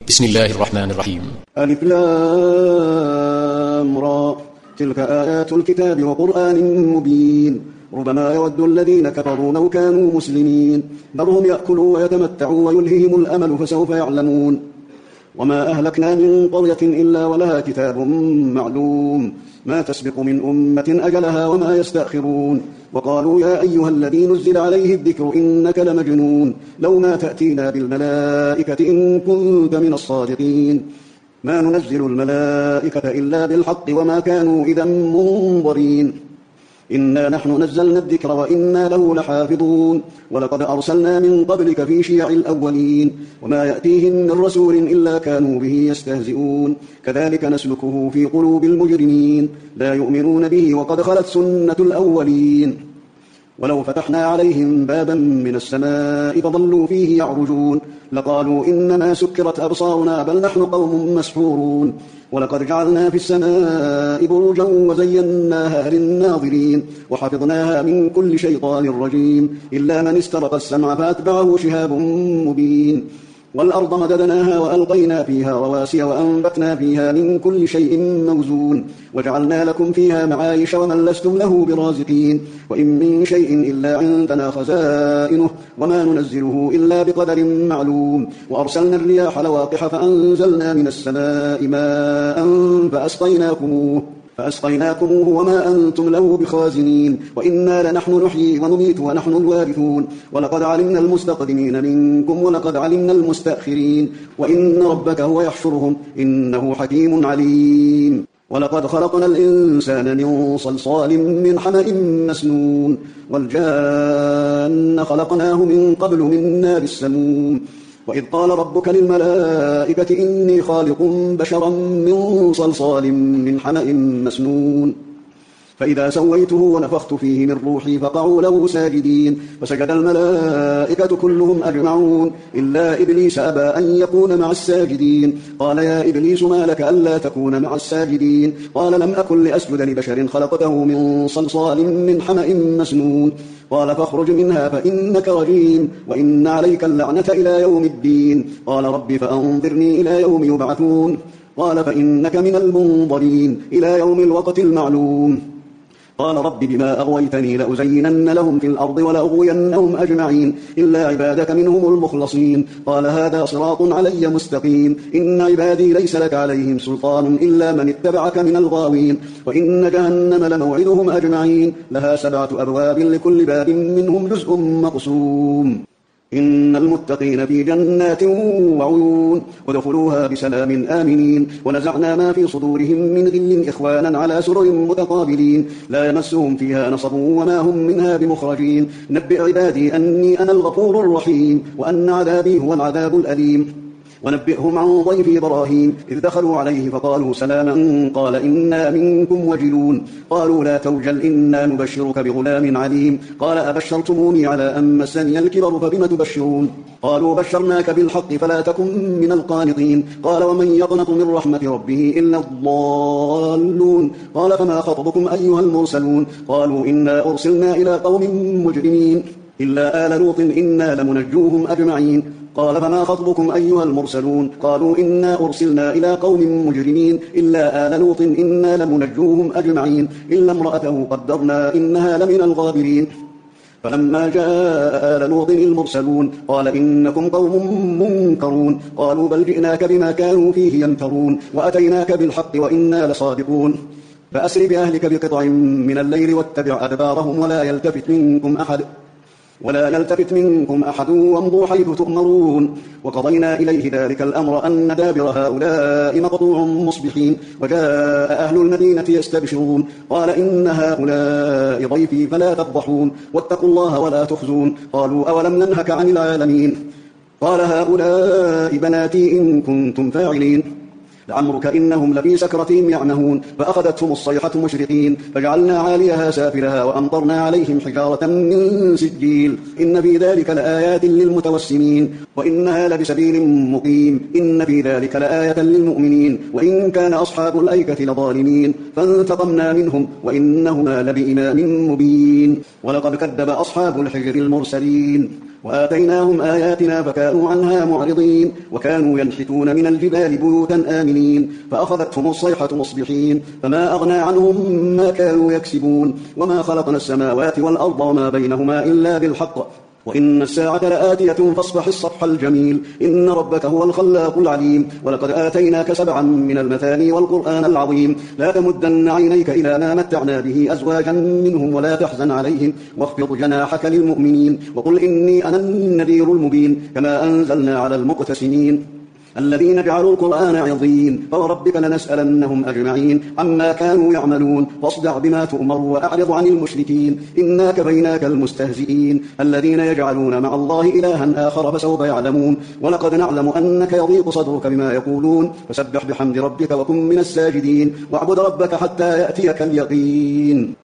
بسم الله الرحمن الرحيم. ألف لام را تلك آيات الكتاب وقرآن مبين ربما يود الذين كفروا لو كانوا مسلمين ذرهم يأكلوا ويتمتعوا ويلههم الأمل فسوف يعلمون وما أهلكنا من قرية إلا ولها كتاب معلوم ما تسبق من أمة أجلها وما يستأخرون وقالوا يا أيها الذي نزل عليه الذكر إنك لمجنون لو ما تأتينا بالملائكة إن كنت من الصادقين ما ننزل الملائكة إلا بالحق وما كانوا إذا منظرين إنا نحن نزلنا الذكر وإنا له لحافظون ولقد أرسلنا من قبلك في شيع الأولين وما يأتيهم من رسول إلا كانوا به يستهزئون كذلك نسلكه في قلوب المجرمين لا يؤمنون به وقد خلت سنة الأولين ولو فتحنا عليهم بابا من السماء فظلوا فيه يعرجون لقالوا إنما سكرت أبصارنا بل نحن قوم مسحورون ولقد جعلنا في السماء بروجا وزيناها للناظرين وحفظناها من كل شيطان رجيم إلا من استرق السمع فأتبعه شهاب مبين والأرض مددناها وألقينا فيها رواسي وأنبتنا فيها من كل شيء موزون وجعلنا لكم فيها معايش ومن لستم له برازقين وإن من شيء إلا عندنا خزائنه وما ننزله إلا بقدر معلوم وأرسلنا الرياح لواقح فأنزلنا من السماء ماء فأسقيناكموه وما أنتم له بخازنين وإنا لنحن نحيي ونميت ونحن الوارثون ولقد علمنا المستقدمين منكم ولقد علمنا المستأخرين وإن ربك هو يحشرهم إنه حكيم عليم ولقد خلقنا الإنسان من صلصال من حمأ مسنون والجان خلقناه من قبل من نار السموم وإذ قال ربك للملائكة إني خالق بشرا من صلصال من حمأ مسنون فإذا سويته ونفخت فيه من روحي فقعوا له ساجدين فسجد الملائكة كلهم أجمعون إلا إبليس أبى أن يكون مع الساجدين قال يا إبليس ما لك ألا تكون مع الساجدين قال لم أكن لأسجد لبشر خلقته من صلصال من حمأ مسنون قال فاخرج منها فإنك رجيم وإن عليك اللعنة إلى يوم الدين قال رب فأنظرني إلى يوم يبعثون قال فإنك من المنظرين إلى يوم الوقت المعلوم قال رب بما أغويتني لأزينن لهم في الأرض ولأغوينهم أجمعين إلا عبادك منهم المخلصين قال هذا صراط علي مستقيم إن عبادي ليس لك عليهم سلطان إلا من اتبعك من الغاوين وإن جهنم لموعدهم أجمعين لها 7 أبواب لكل باب منهم جزء مقسوم إن المتقين في جنات وعيون ودخلوها بسلام آمنين ونزعنا ما في صدورهم من غل إخوانا على سرر متقابلين لا يمسهم فيها نصب وما هم منها بمخرجين نبئ عبادي أني أنا الغفور الرحيم وأن عذابي هو العذاب الأليم ونبئهم عن ضيف إبراهيم إذ دخلوا عليه فقالوا سلاما قال إنا منكم وجلون قالوا لا توجل إنا نبشرك بغلام عليم قال أبشرتموني على أن مسني الكبر فبم تبشرون قالوا بشرناك بالحق فلا تكن من القانطين قال ومن يقنط من رحمة ربه إلا الضالون قال فما خطبكم أيها المرسلون قالوا إنا أرسلنا إلى قوم مجرمين إلا آل لوط إنا لمنجوهم أجمعين قال فما خطبكم أيها المرسلون قالوا إنا أرسلنا إلى قوم مجرمين إلا آل لوط إنا لمنجوهم أجمعين إلا امرأته قدرنا إنها لمن الغابرين فلما جاء آل لوط المرسلون قال إنكم قوم منكرون قالوا بل جئناك بما كانوا فيه يمترون وأتيناك بالحق وإنا لصادقون فأسر بأهلك بقطع من الليل واتبع أدبارهم ولا يلتفت منكم أحد وامضوا حيث تؤمرون وقضينا إليه ذلك الأمر أن دابر هؤلاء مقطوع مصبحين وجاء أهل المدينة يستبشرون قال إن هؤلاء ضيفي فلا تفضحون واتقوا الله ولا تخزون قالوا أولم ننهك عن العالمين قال هؤلاء بناتي إن كنتم فاعلين لعمرك إنهم لفي سكرتهم يعمهون فأخذتهم الصيحة مشرقين فجعلنا عاليها سافلها وأمطرنا عليهم حجارة من سجيل إن في ذلك لآيات للمتوسمين وإنها لبسبيل مقيم إن في ذلك لآية للمؤمنين وإن كان أصحاب الأيكة لظالمين فانتقمنا منهم وإنهما لبإمام مبين ولقد كذب أصحاب الحجر المرسلين وآتيناهم آياتنا فكانوا عنها معرضين وكانوا ينحتون من الجبال بيوتا آمنين فأخذتهم الصيحة مصبحين فما أغنى عنهم ما كانوا يكسبون وما خلقنا السماوات والأرض وما بينهما إلا بالحق وإن الساعة لآتية فاصفح الصفح الجميل إن ربك هو الخلاق العليم ولقد آتيناك 7 من المثاني والقرآن العظيم لا تمدن عينيك إلى ما متعنا به أزواجا منهم ولا تحزن عليهم واخفض جناحك للمؤمنين وقل إني أنا النذير المبين كما أنزلنا على المقتسمين الذين جعلوا القرآن عظيم فوربك لنسألنهم أجمعين عما كانوا يعملون فاصدع بما تؤمر وأعرض عن المشركين إنا كفيناك المستهزئين الذين يجعلون مع الله إلها آخر فسوف يعلمون ولقد نعلم أنك يضيق صدرك بما يقولون فسبح بحمد ربك وكن من الساجدين واعبد ربك حتى يأتيك اليقين